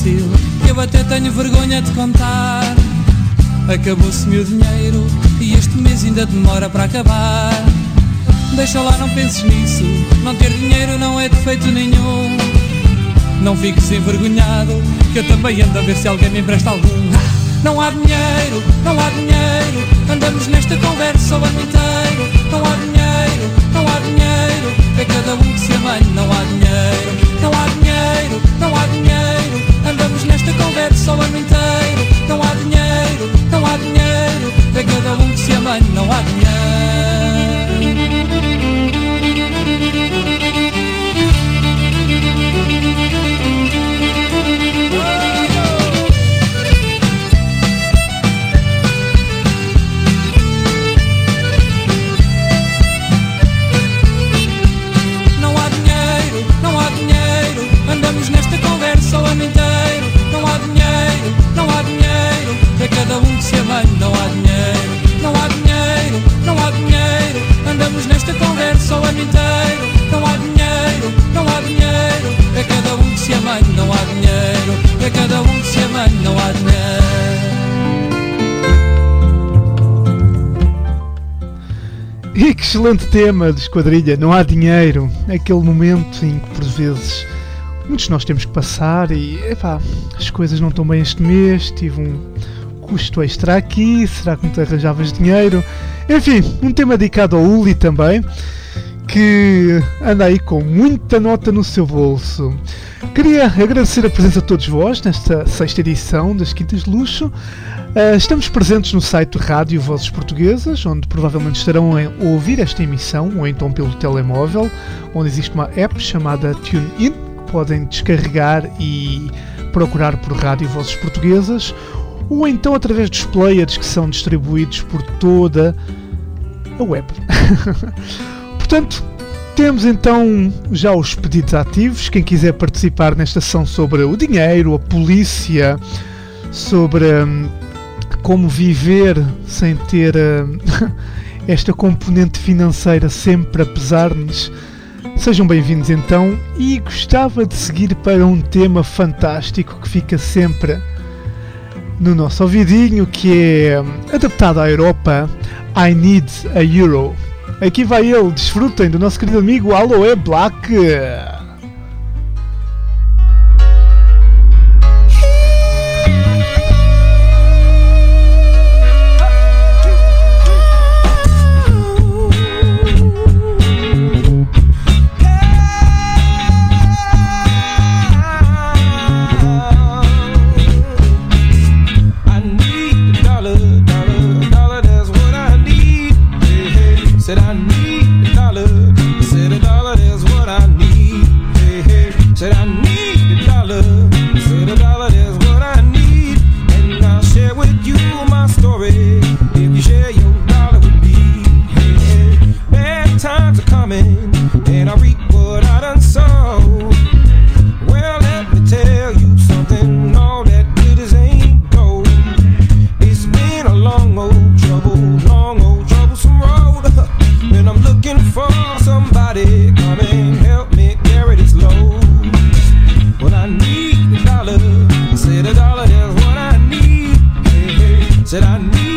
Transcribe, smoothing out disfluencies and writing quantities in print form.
fácil, eu até tenho vergonha de contar. Acabou-se-me o dinheiro e este mês ainda demora para acabar. Deixa lá, não penses nisso, não ter dinheiro não é defeito nenhum. Não fiques envergonhado, que eu também ando a ver se alguém me empresta algum. Não há dinheiro, não há dinheiro, andamos nesta conversa o ano inteiro. Não há dinheiro, não há dinheiro, é cada um que se amanhe. Não há dinheiro, não há dinheiro, não há dinheiro, andamos nesta conversa o ano inteiro. Não há dinheiro, não há dinheiro, é cada um que se amanhe. Não há dinheiro. Andamos nesta conversa o ano inteiro. Não há dinheiro, não há dinheiro, é cada um que se amanhe. Não há dinheiro, não há dinheiro, não há dinheiro, andamos nesta conversa o ano inteiro. Não há dinheiro, não há dinheiro, é cada um que se amanhe. Não há dinheiro, é cada um que se amanhe. Não há dinheiro. E que excelente tema de Esquadrilha, não há dinheiro. Aquele momento em que por vezes muitos de nós temos que passar e epá, as coisas não estão bem este mês, tive um custo extra aqui, será que não te arranjavas dinheiro? Enfim, um tema dedicado ao Uli também, que anda aí com muita nota no seu bolso. Queria agradecer a presença de todos vós nesta 6ª edição das Quintas de Luxo. Estamos presentes no site Rádio Vozes Portuguesas, onde provavelmente estarão a ouvir esta emissão, ou então pelo telemóvel, onde existe uma app chamada TuneIn. Podem descarregar e procurar por Rádio Vozes Portuguesas, ou então através dos players que são distribuídos por toda a web. Portanto, temos então já os pedidos ativos. Quem quiser participar nesta sessão sobre o dinheiro, a polícia, sobre como viver sem ter esta componente financeira sempre a pesar-nos, sejam bem-vindos então, e gostava de seguir para um tema fantástico que fica sempre no nosso ouvidinho, que é adaptado à Europa, I Need a Euro. Aqui vai ele, desfrutem do nosso querido amigo Aloe Black. Said I need a dollar. Said a dollar, that's what I need. Hey, hey. Said I need a dollar. Said a dollar, that's what I need. And I'll share with you my story if you share your dollar with me. Hey, hey. Bad times are coming, and I reap what I done sow. Well, let me tell you something. All that glitters ain't gold. It's been a long old troublesome road. And I'm looking for somebody come and help me carry this load. Well, I need a dollar. I said a dollar, that's what I need. Hey, hey. Said I need